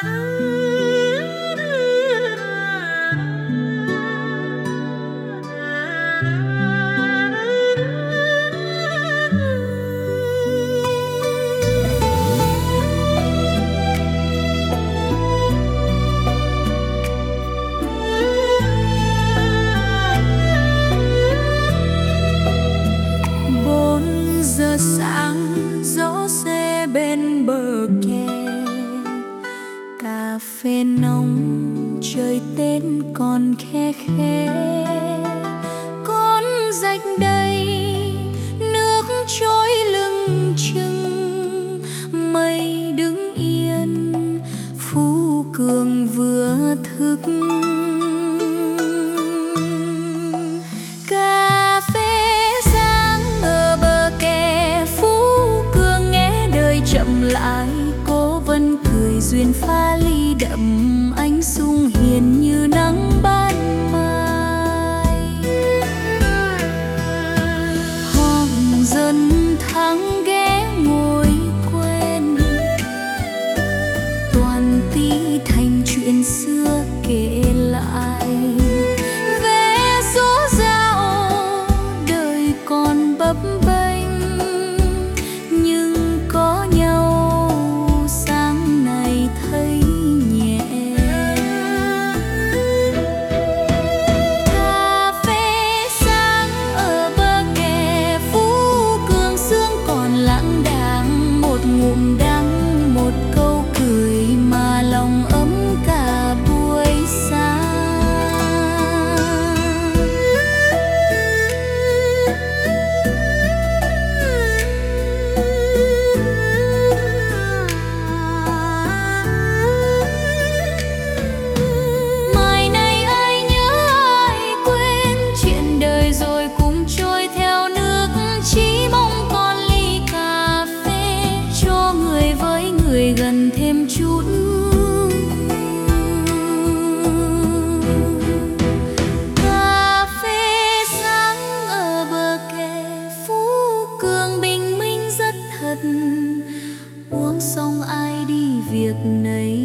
Sáng gió se bên bờ kè, cà phê nóng trời tên còn khe khẽ, con rạch đầy nước trôi lưng chừng, mây đứng yên Phú Cường vừa thức. Chậm lại cô vẫn cười duyên pha ly đậm, ánh sung hiền như nắng ban mai. Hòn dân tháng ghé ngồi quên, toàn tí thành chuyện xưa kể lại, vẽ số dạo đời còn bấp bênh. Gần thêm chút cà phê sáng ở bờ kè Phú Cường bình minh rất thật, uống xong ai đi việc nấy.